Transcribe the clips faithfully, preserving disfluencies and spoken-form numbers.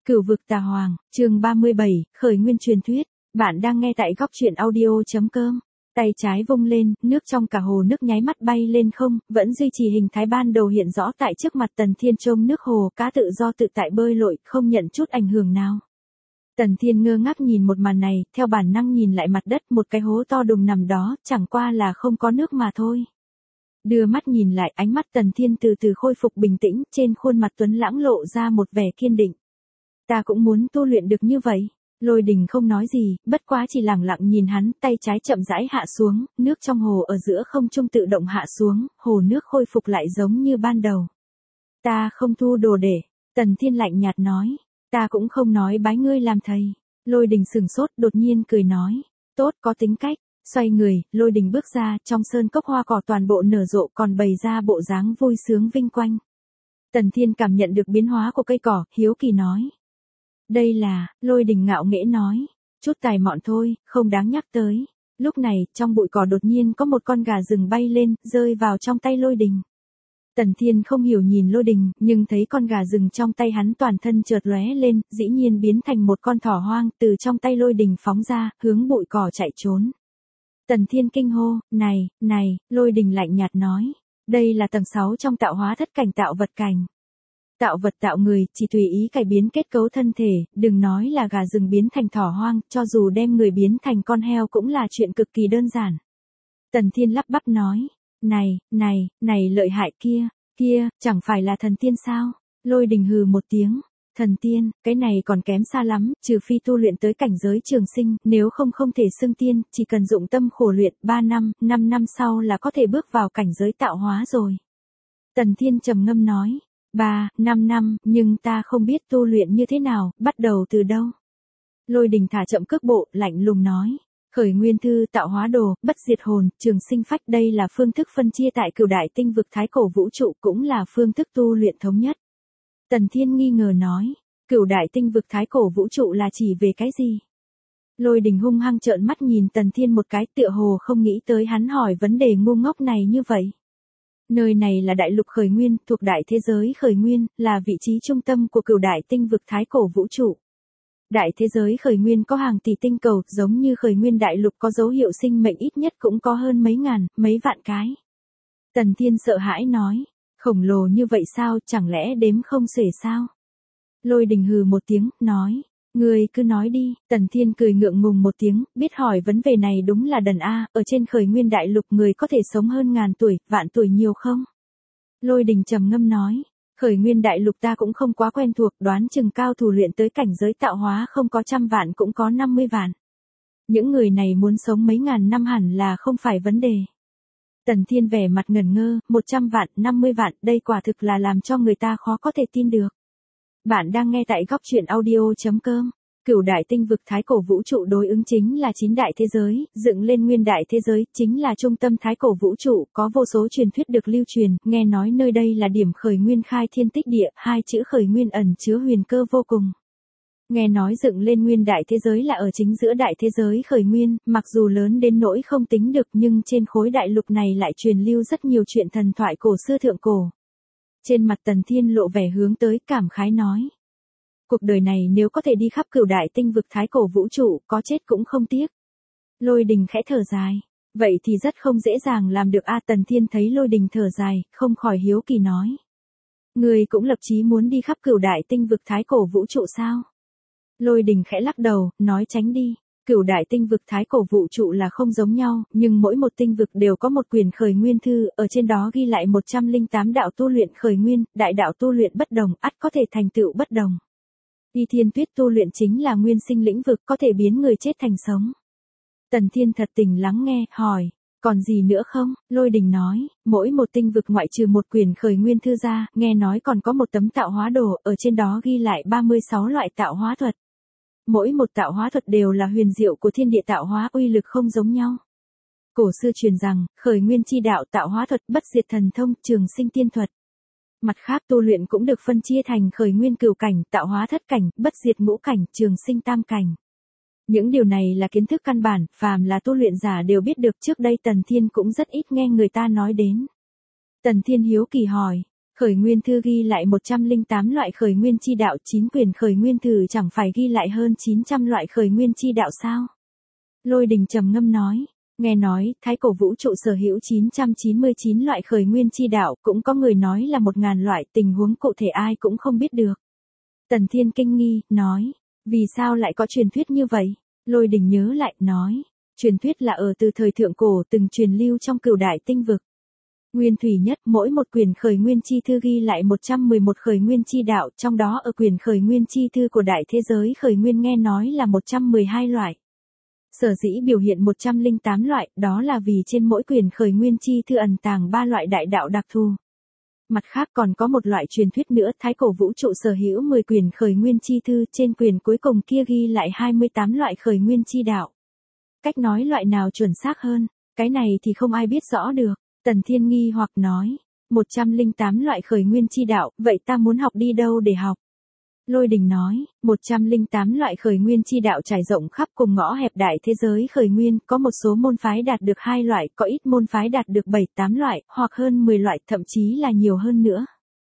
Cửu vực tà hoàng, chương ba mươi bảy, khởi nguyên truyền thuyết. Bạn đang nghe tại góc truyện audio.com. Tay trái vung lên, nước trong cả hồ nước nháy mắt bay lên không, vẫn duy trì hình thái ban đầu hiện rõ tại trước mặt Tần Thiên. Trông nước hồ cá tự do tự tại bơi lội, không nhận chút ảnh hưởng nào. Tần Thiên ngơ ngác nhìn một màn này, theo bản năng nhìn lại mặt đất, một cái hố to đùng nằm đó, chẳng qua là không có nước mà thôi. Đưa mắt nhìn lại, ánh mắt Tần Thiên từ từ khôi phục bình tĩnh, trên khuôn mặt tuấn lãng lộ ra một vẻ kiên định. Ta cũng muốn tu luyện được như vậy. Lôi Đình không nói gì, bất quá chỉ lẳng lặng nhìn hắn, tay trái chậm rãi hạ xuống, nước trong hồ ở giữa không trung tự động hạ xuống, hồ nước khôi phục lại giống như ban đầu. Ta không thu đồ để, Tần Thiên lạnh nhạt nói, ta cũng không nói bái ngươi làm thầy. Lôi Đình sừng sốt, đột nhiên cười nói, tốt, có tính cách. Xoay người, Lôi Đình bước ra, trong sơn cốc hoa cỏ toàn bộ nở rộ, còn bày ra bộ dáng vui sướng vinh quanh. Tần Thiên cảm nhận được biến hóa của cây cỏ, hiếu kỳ nói. Đây là, Lôi Đình ngạo nghễ nói, chút tài mọn thôi, không đáng nhắc tới. Lúc này, trong bụi cỏ đột nhiên có một con gà rừng bay lên, rơi vào trong tay Lôi Đình. Tần Thiên không hiểu nhìn Lôi Đình, nhưng thấy con gà rừng trong tay hắn toàn thân chợt lóe lên, dĩ nhiên biến thành một con thỏ hoang, từ trong tay Lôi Đình phóng ra, hướng bụi cỏ chạy trốn. Tần Thiên kinh hô, này, này, Lôi Đình lạnh nhạt nói, đây là tầng sáu trong tạo hóa thất cảnh tạo vật cảnh. Tạo vật tạo người, chỉ tùy ý cải biến kết cấu thân thể, đừng nói là gà rừng biến thành thỏ hoang, cho dù đem người biến thành con heo cũng là chuyện cực kỳ đơn giản. Tần Thiên lắp bắp nói, này, này, này lợi hại kia, kia, chẳng phải là thần tiên sao? Lôi Đình hừ một tiếng, thần tiên, cái này còn kém xa lắm, trừ phi tu luyện tới cảnh giới trường sinh, nếu không không thể xưng tiên, chỉ cần dụng tâm khổ luyện, ba năm, năm năm sau là có thể bước vào cảnh giới tạo hóa rồi. Tần Thiên trầm ngâm nói. Ba, năm năm, nhưng ta không biết tu luyện như thế nào, bắt đầu từ đâu. Lôi Đình thả chậm cước bộ, lạnh lùng nói. Khởi nguyên thư tạo hóa đồ, bất diệt hồn, trường sinh phách, đây là phương thức phân chia tại cửu đại tinh vực thái cổ vũ trụ, cũng là phương thức tu luyện thống nhất. Tần Thiên nghi ngờ nói. Cửu đại tinh vực thái cổ vũ trụ là chỉ về cái gì? Lôi Đình hung hăng trợn mắt nhìn Tần Thiên một cái, tựa hồ không nghĩ tới hắn hỏi vấn đề ngu ngốc này như vậy. Nơi này là đại lục khởi nguyên, thuộc đại thế giới khởi nguyên, là vị trí trung tâm của cửu đại tinh vực thái cổ vũ trụ. Đại thế giới khởi nguyên có hàng tỷ tinh cầu, giống như khởi nguyên đại lục có dấu hiệu sinh mệnh ít nhất cũng có hơn mấy ngàn, mấy vạn cái. Tần Thiên sợ hãi nói, khổng lồ như vậy sao, chẳng lẽ đếm không xuể sao? Lôi Đình hừ một tiếng, nói, ngươi cứ nói đi. Tần Thiên cười ngượng ngùng một tiếng, biết hỏi vấn đề này đúng là đần a, ở trên khởi nguyên đại lục người có thể sống hơn ngàn tuổi, vạn tuổi nhiều không? Lôi Đình trầm ngâm nói, khởi nguyên đại lục ta cũng không quá quen thuộc, đoán chừng cao thủ luyện tới cảnh giới tạo hóa không có trăm vạn cũng có năm mươi vạn. Những người này muốn sống mấy ngàn năm hẳn là không phải vấn đề. Tần Thiên vẻ mặt ngẩn ngơ, một trăm vạn, năm mươi vạn, đây quả thực là làm cho người ta khó có thể tin được. Bạn đang nghe tại góc truyện audio.com. Cửu đại tinh vực thái cổ vũ trụ đối ứng chính là chín đại thế giới, dựng lên nguyên đại thế giới, chính là trung tâm thái cổ vũ trụ, có vô số truyền thuyết được lưu truyền, nghe nói nơi đây là điểm khởi nguyên khai thiên tích địa, hai chữ khởi nguyên ẩn chứa huyền cơ vô cùng. Nghe nói dựng lên nguyên đại thế giới là ở chính giữa đại thế giới khởi nguyên, mặc dù lớn đến nỗi không tính được nhưng trên khối đại lục này lại truyền lưu rất nhiều chuyện thần thoại cổ xưa thượng cổ. Trên mặt Tần Thiên lộ vẻ hướng tới, cảm khái nói. Cuộc đời này nếu có thể đi khắp cửu đại tinh vực thái cổ vũ trụ, có chết cũng không tiếc. Lôi Đình khẽ thở dài. Vậy thì rất không dễ dàng làm được a. Tần Thiên thấy Lôi Đình thở dài, không khỏi hiếu kỳ nói. Người cũng lập chí muốn đi khắp cửu đại tinh vực thái cổ vũ trụ sao? Lôi Đình khẽ lắc đầu, nói tránh đi. Cửu đại tinh vực thái cổ vũ trụ là không giống nhau, nhưng mỗi một tinh vực đều có một quyển khởi nguyên thư, ở trên đó ghi lại một trăm lẻ tám đạo tu luyện khởi nguyên, đại đạo tu luyện bất đồng, ắt có thể thành tựu bất đồng. Y Thiên Tuyết tu luyện chính là nguyên sinh lĩnh vực, có thể biến người chết thành sống. Tần Thiên thật tình lắng nghe, hỏi, còn gì nữa không? Lôi Đình nói, mỗi một tinh vực ngoại trừ một quyển khởi nguyên thư ra, nghe nói còn có một tấm tạo hóa đồ, ở trên đó ghi lại ba mươi sáu loại tạo hóa thuật. Mỗi một tạo hóa thuật đều là huyền diệu của thiên địa tạo hóa, uy lực không giống nhau. Cổ xưa truyền rằng, khởi nguyên chi đạo tạo hóa thuật, bất diệt thần thông, trường sinh tiên thuật. Mặt khác tu luyện cũng được phân chia thành khởi nguyên cửu cảnh, tạo hóa thất cảnh, bất diệt ngũ cảnh, trường sinh tam cảnh. Những điều này là kiến thức căn bản, phàm là tu luyện giả đều biết được, trước đây Tần Thiên cũng rất ít nghe người ta nói đến. Tần Thiên hiếu kỳ hỏi, Khởi nguyên thư ghi lại một trăm lẻ tám loại khởi nguyên chi đạo, chín quyển khởi nguyên thư chẳng phải ghi lại hơn chín trăm loại khởi nguyên chi đạo sao? Lôi Đình trầm ngâm nói, nghe nói, Thái Cổ vũ trụ sở hữu chín trăm chín mươi chín loại khởi nguyên chi đạo, cũng có người nói là một ngàn loại, tình huống cụ thể ai cũng không biết được. Tần Thiên kinh nghi, nói, vì sao lại có truyền thuyết như vậy? Lôi Đình nhớ lại, nói, truyền thuyết là ở từ thời thượng cổ từng truyền lưu trong cửu đại tinh vực. Nguyên thủy nhất, mỗi một quyển khởi nguyên chi thư ghi lại một trăm mười một khởi nguyên chi đạo, trong đó ở quyển khởi nguyên chi thư của đại thế giới khởi nguyên nghe nói là một trăm mười hai loại. Sở dĩ biểu hiện một trăm lẻ tám loại, đó là vì trên mỗi quyển khởi nguyên chi thư ẩn tàng ba loại đại đạo đặc thù. Mặt khác còn có một loại truyền thuyết nữa, Thái Cổ vũ trụ sở hữu mười quyển khởi nguyên chi thư, trên quyển cuối cùng kia ghi lại hai mươi tám loại khởi nguyên chi đạo. Cách nói loại nào chuẩn xác hơn, cái này thì không ai biết rõ được. Tần Thiên nghi hoặc nói, một trăm lẻ tám loại khởi nguyên chi đạo, vậy ta muốn học đi đâu để học? Lôi Đình nói, một trăm lẻ tám loại khởi nguyên chi đạo trải rộng khắp cùng ngõ hẹp đại thế giới khởi nguyên, có một số môn phái đạt được hai loại, có ít môn phái đạt được bảy tám loại, hoặc hơn mười loại, thậm chí là nhiều hơn nữa.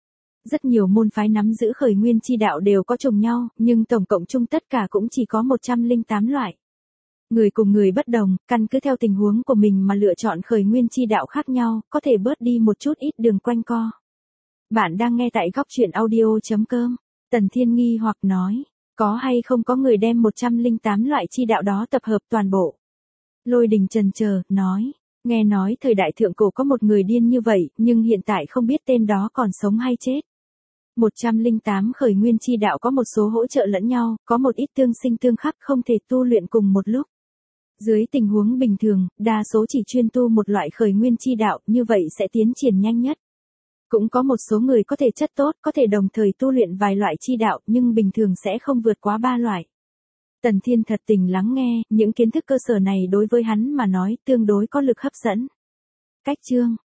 Rất nhiều môn phái nắm giữ khởi nguyên chi đạo đều có trùng nhau, nhưng tổng cộng chung tất cả cũng chỉ có một trăm lẻ tám loại. Người cùng người bất đồng, căn cứ theo tình huống của mình mà lựa chọn khởi nguyên chi đạo khác nhau, có thể bớt đi một chút ít đường quanh co. Bạn đang nghe tại góc truyện audio chấm com. Tần Thiên nghi hoặc nói, có hay không có người đem một trăm lẻ tám loại chi đạo đó tập hợp toàn bộ? Lôi Đình chần chờ, nói, nghe nói thời đại thượng cổ có một người điên như vậy, nhưng hiện tại không biết tên đó còn sống hay chết. một trăm lẻ tám khởi nguyên chi đạo có một số hỗ trợ lẫn nhau, có một ít tương sinh tương khắc không thể tu luyện cùng một lúc. Dưới tình huống bình thường, đa số chỉ chuyên tu một loại khởi nguyên chi đạo, như vậy sẽ tiến triển nhanh nhất. Cũng có một số người có thể chất tốt, có thể đồng thời tu luyện vài loại chi đạo, nhưng bình thường sẽ không vượt quá ba loại. Tần Thiên thật tình lắng nghe, những kiến thức cơ sở này đối với hắn mà nói tương đối có lực hấp dẫn. Cách chương